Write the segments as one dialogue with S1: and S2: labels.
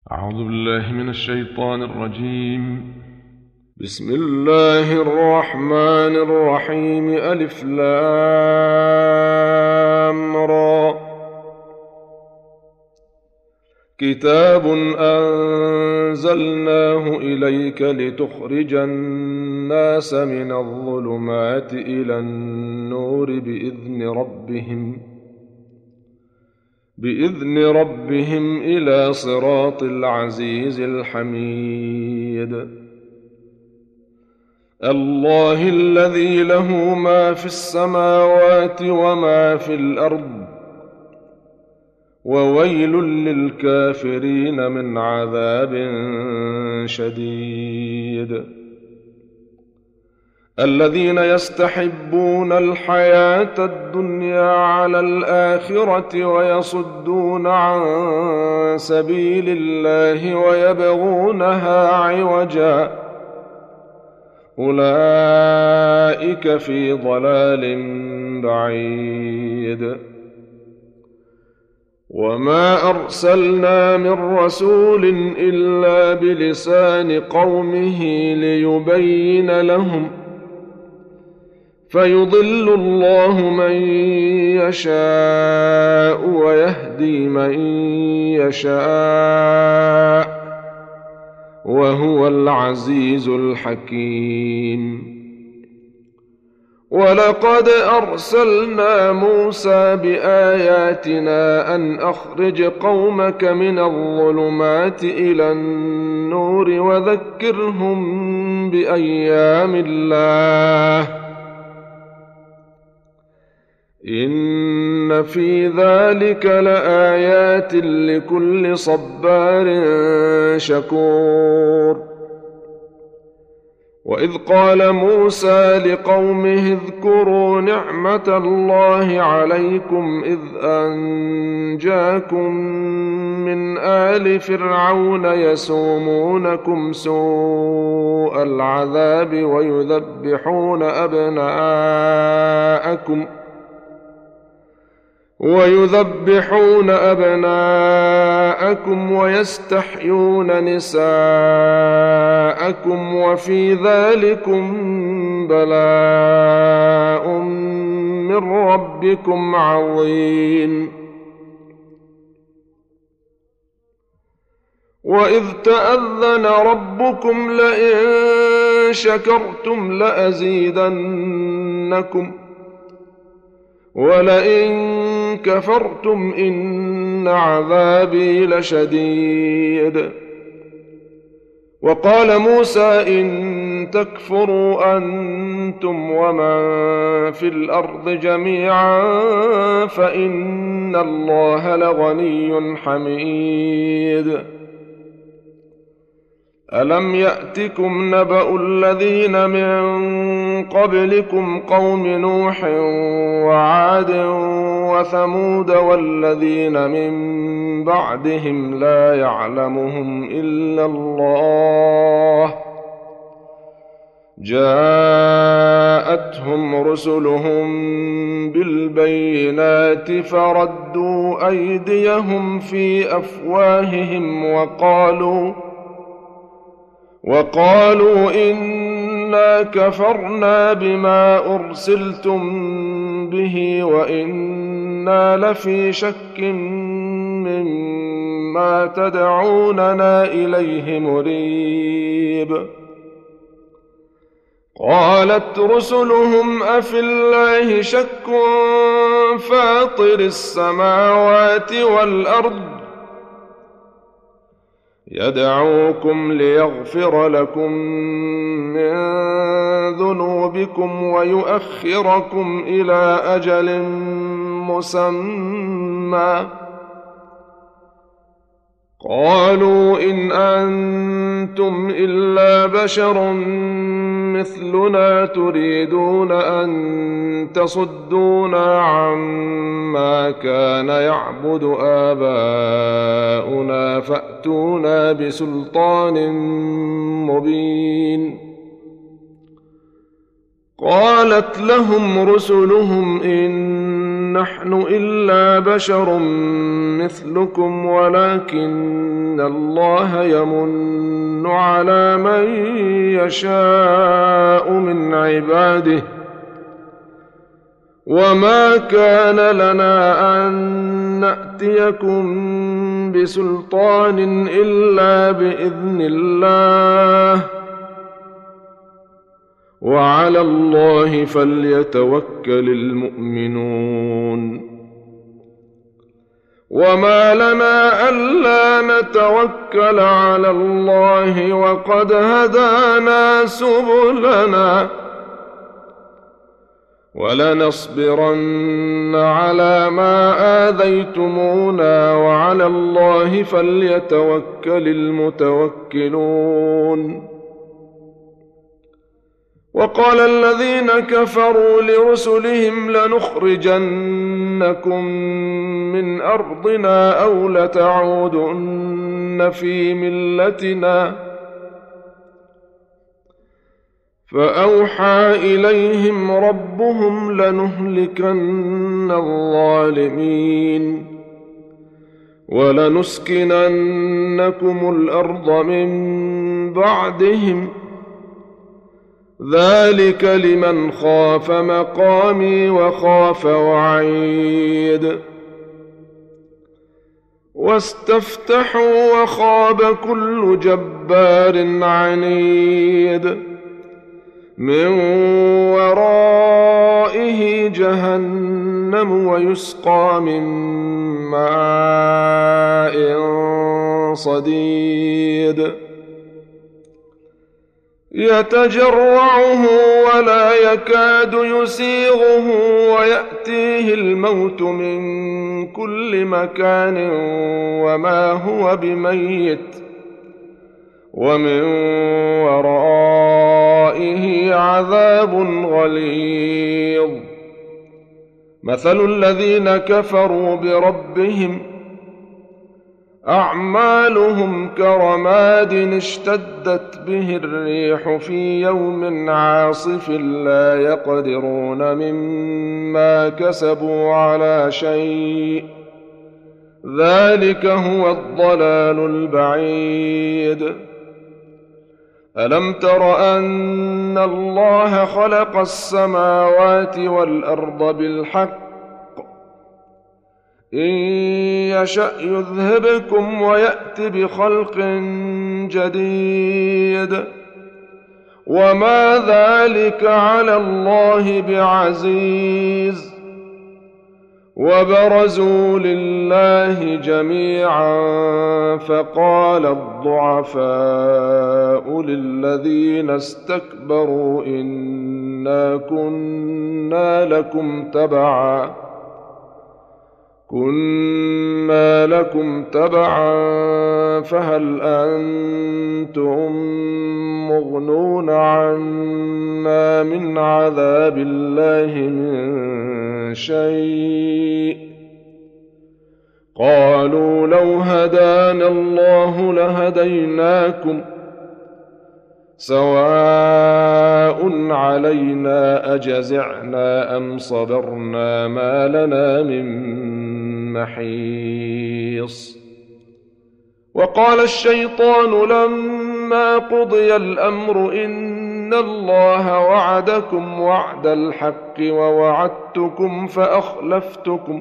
S1: أعوذ بالله من الشيطان الرجيم.
S2: بسم الله الرحمن الرحيم. ألف لام را. كتاب أنزلناه إليك لتخرج الناس من الظلمات إلى النور بإذن ربهم إلى صراط العزيز الحميد. الله الذي له ما في السماوات وما في الأرض، وويل للكافرين من عذاب شديد. الذين يستحبون الحياة الدنيا على الآخرة ويصدون عن سبيل الله ويبغونها عوجا، أولئك في ضلال بعيد. وما أرسلنا من رسول إلا بلسان قومه ليبين لهم، فيضل الله من يشاء ويهدي من يشاء، وهو العزيز الحكيم. ولقد أرسلنا موسى بآياتنا أن أخرج قومك من الظلمات إلى النور وذكرهم بأيام الله، إن في ذلك لآيات لكل صبار شكور. وإذ قال موسى لقومه اذكروا نعمة الله عليكم إذ أنجاكم من آل فرعون يسومونكم سوء العذاب ويذبحون أبناءكم ويستحيون نساءكم، وفي ذلكم بلاء من ربكم عظيم. وإذ تأذن ربكم لئن شكرتم لأزيدنكم ولئن كفرتم إن عذابي لشديد. وقال موسى إن تكفروا أنتم ومن في الأرض جميعا فإن الله لغني حميد. ألم يأتكم نبأ الذين من قبلكم قوم نوح وعاد وثمود والذين من بعدهم لا يعلمهم إلا الله، جاءتهم رسلهم بالبينات فردوا أيديهم في أفواههم وقالوا إنا كفرنا بما أرسلتم به وإنا لفي شك مما تدعوننا إليه مريب. قالت رسلهم أفي الله شك فاطر السماوات والأرض يدعوكم ليغفر لكم من ذنوبكم ويؤخركم إلى أجل مسمى. قالوا إن أنتم إلا بشر مثلنا تريدون أن تصدونا عما كان يعبد آباؤنا فأتونا بسلطان مبين. قالت لهم رسلهم إن نحن إلا بشر مثلكم ولكن الله يمن على من يشاء من عباده وما كان لنا أن نأتيكم بسلطان إلا بإذن الله وعلى الله فليتوكل المؤمنون وما لنا ألا نتوكل على الله وقد هدانا سبلنا ولنصبرن على ما آذيتمونا وعلى الله فليتوكل المتوكلون وقال الذين كفروا لرسلهم لنخرجنكم من أرضنا أو لتعودن في ملتنا فأوحى إليهم ربهم لنهلكن الظالمين ولنسكننكم الأرض من بعدهم ذلك لمن خاف مقامي وخاف وعيد واستفتحوا وخاب كل جبار عنيد من ورائه جهنم ويسقى من ماء صديد يتجرعه ولا يكاد يسيغه ويأتيه الموت من كل مكان وما هو بميت ومن ورائه عذاب غليظ مثل الذين كفروا بربهم أعمالهم كرماد اشتدت به الريح في يوم عاصف لا يقدرون مما كسبوا على شيء ذلك هو الضلال البعيد ألم تر أن الله خلق السماوات والأرض بالحق إن يشأ يذهبكم ويأت بخلق جديد وما ذلك على الله بعزيز وبرزوا لله جميعا فقال الضعفاء للذين استكبروا إنا كنا لكم تبعا فهل أنتم مغنون عنا من عذاب الله من شيء قالوا لو هدانا الله لهديناكم سواء علينا أجزعنا أم صبرنا ما لنا من محيص وقال الشيطان لما قضي الأمر إن الله وعدكم وعد الحق ووعدتكم فأخلفتكم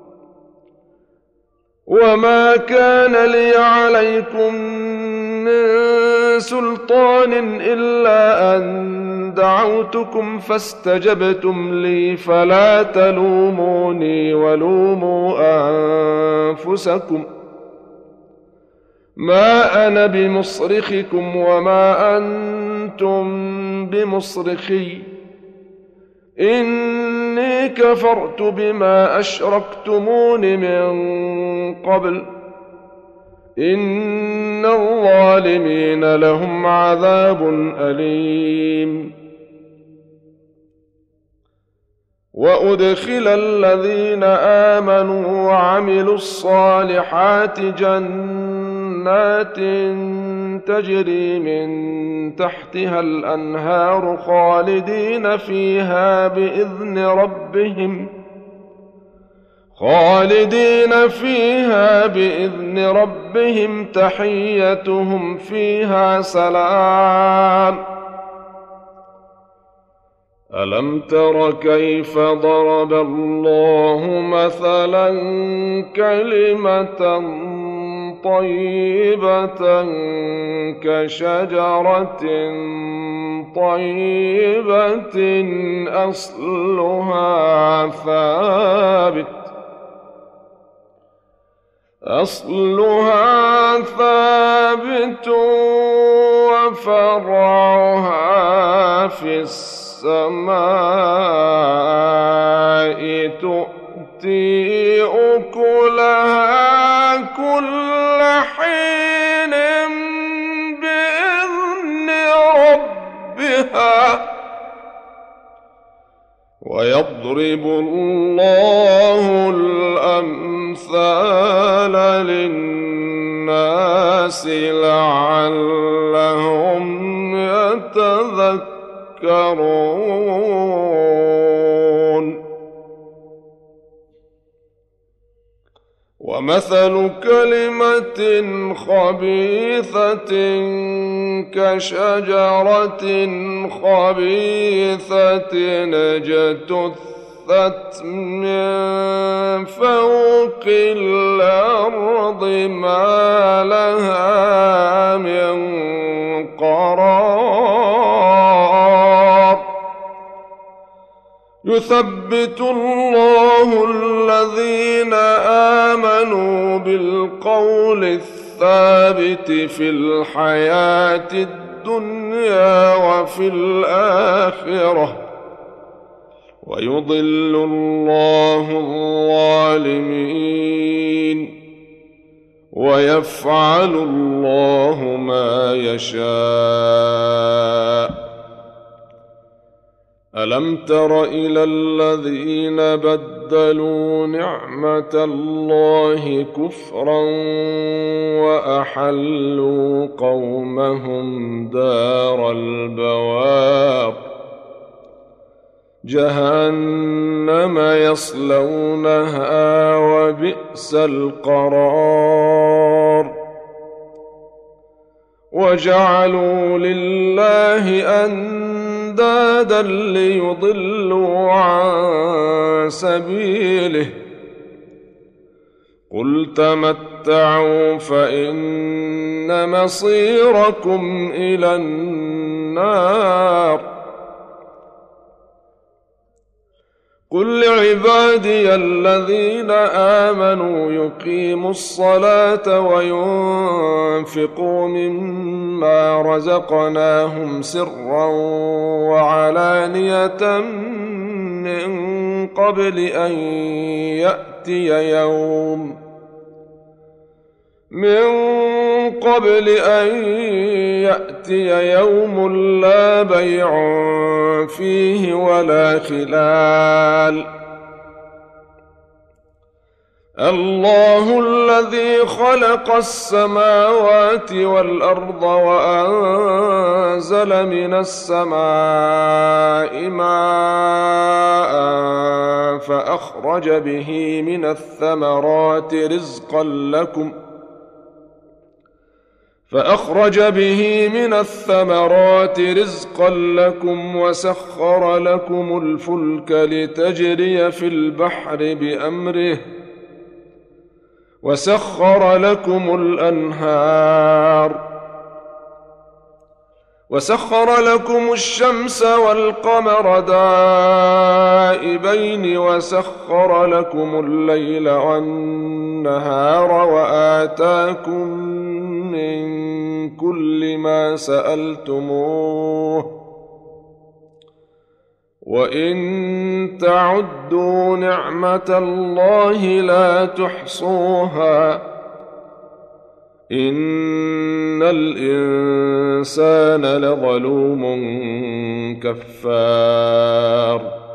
S2: وما كان لي عليكم من سلطان إلا أن دعوتكم فاستجبتم لي فلا تلوموني ولوموا أنفسكم ما أنا بمصرخكم وما أنتم بمصرخي إني كفرت بما أشركتمون من قبل إن الظالمين لهم عذاب أليم وأدخل الذين آمنوا وعملوا الصالحات جنات تجري من تحتها الأنهار خالدين فيها بإذن ربهم خالدين فيها بإذن ربهم تحيتهم فيها سلام. ألم تر كيف ضرب الله مثلا كلمة طيبة كشجرة طيبة أصلها ثابت وفرعها في السماء تؤتي أكلها كل حين بإذن ربها ويضرب الله الأمثال للناس لعلهم يتذكرون. ومثل كلمة خبيثة كشجرة خبيثة اجتثت من فوق الأرض ما لها من قرار. يثبت الله الذين آمنوا بالقول الثابت في الحياة الدنيا وفي الآخرة ويضل الله الظالمين ويفعل الله ما يشاء. ألم تر إلى الذين بدلوا نعمة الله كفرا وأحلوا قومهم دار البوار جهنم يصلونها وبئس القرار. وجعلوا لله أندادا ليضلوا عن سبيله قل تمتعوا فإن مصيركم إلى النار. قل لعبادي الذين آمنوا يقيموا الصلاة وينفقوا مما رزقناهم سرا وعلانية من قبل أن يأتي يوم لا بيع فيه ولا خلال. الله الذي خلق السماوات والأرض وأنزل من السماء ماء فأخرج به من الثمرات رزقا لكم وسخر لكم الفلك لتجري في البحر بأمره وسخر لكم الأنهار وسخر لكم الشمس والقمر دائبين وسخر لكم الليل والنهار وآتاكم من كل ما سألتموه وإن تعدوا نعمة الله لا تحصوها إن الإنسان لظلوم كفار.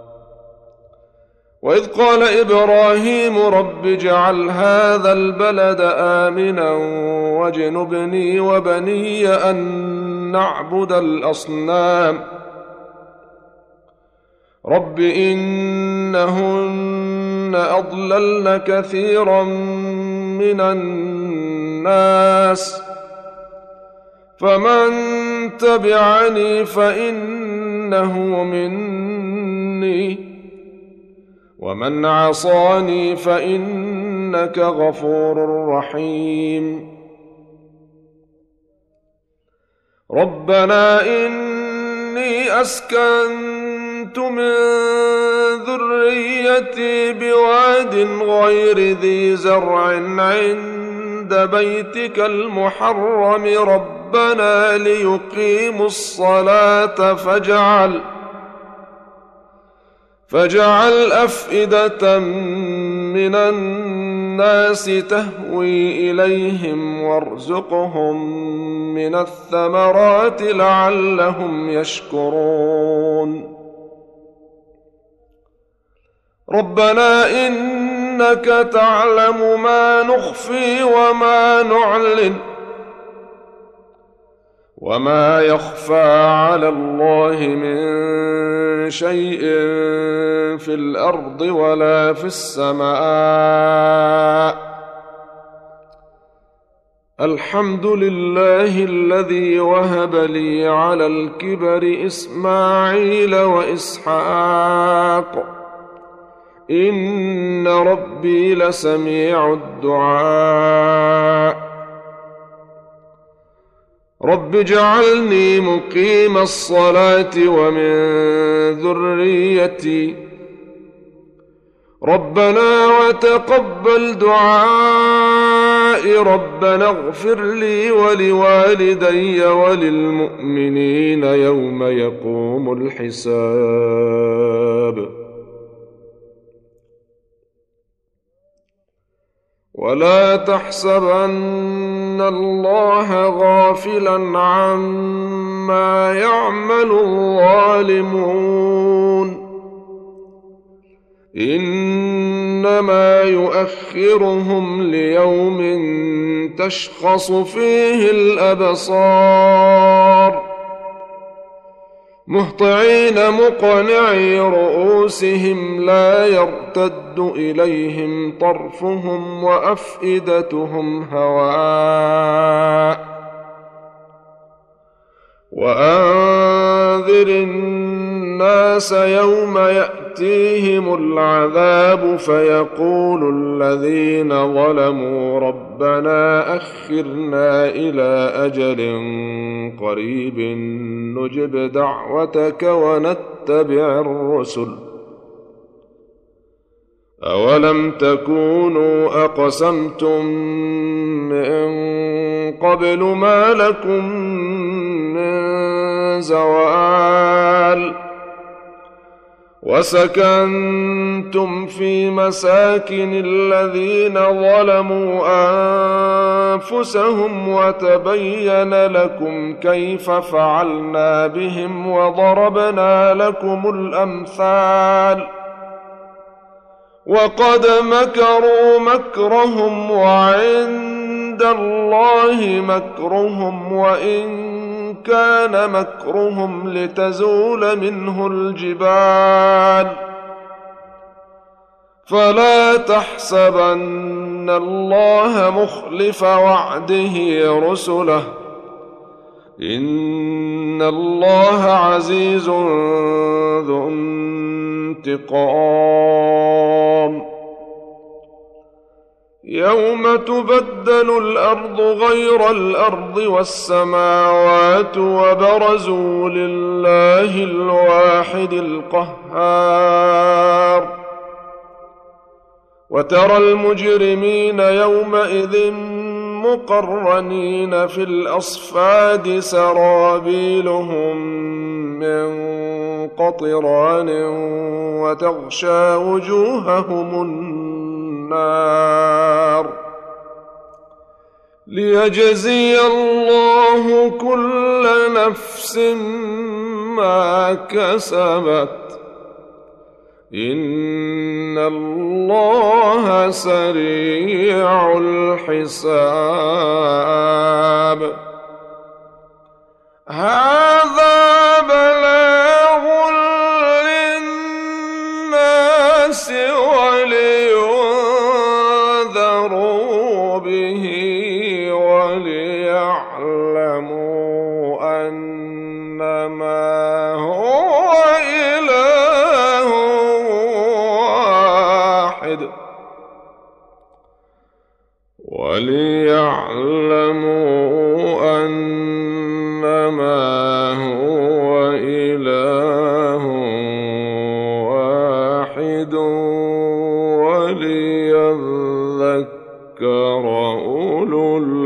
S2: وإذ قال إبراهيم رب اجعل هذا البلد آمنا واجنبني وبني أن نعبد الأصنام رب إنهن أضللن كثيرا من الناس فمن تبعني فإنه مني ومن عصاني فإنك غفور رحيم ربنا إني أسكنت من ذريتي بواد غير ذي زرع عند بيتك المحرم ربنا ليقيموا الصلاة فاجعل أفئدة من الناس تهوي إليهم وارزقهم من الثمرات لعلهم يشكرون ربنا إنك تعلم ما نخفي وما نعلن وما يخفى على الله من شيء في الأرض ولا في السماء الحمد لله الذي وهب لي على الكبر إسماعيل وإسحاق إن ربي لسميع الدعاء رب اجعلني مقيم الصلاة ومن ذريتي ربنا وتقبل دعائي ربنا اغفر لي ولوالدي وللمؤمنين يوم يقوم الحساب ولا تحسبن الله غافلا عما يعمل الظالمون إنما يؤخرهم ليوم تشخص فيه الأبصار مهطعين مقنعي رؤوسهم لا يرتد إليهم طرفهم وأفئدتهم هواء وأنذر الناس يوم يأتيهم العذاب فيقول الذين ظلموا ربنا أخرنا إلى أجل قريب نجب دعوتك ونتبع الرسل أولم تكونوا أقسمتم من قبل ما لكم من زوال وسكنتم في مساكن الذين ظلموا أنفسهم وتبين لكم كيف فعلنا بهم وضربنا لكم الأمثال وقد مكروا مكرهم وعند الله مكرهم وإن كان مكرهم لتزول منه الجبال فلا تحسبن الله مخلف وعده رسله إن الله عزيز ذو انتقام يوم تبدل الأرض غير الأرض والسماوات وبرزوا لله الواحد القهار وترى المجرمين يومئذ مقرنين في الأصفاد سرابيلهم من قطران وتغشى وجوههم النار ليجزي الله كل نفس ما كسبت إن الله سريع الحساب هذا بلاغ للناس ولينذروا أنما هو إله واحد وليعلموا أنما هو إله واحد وليذكر أولو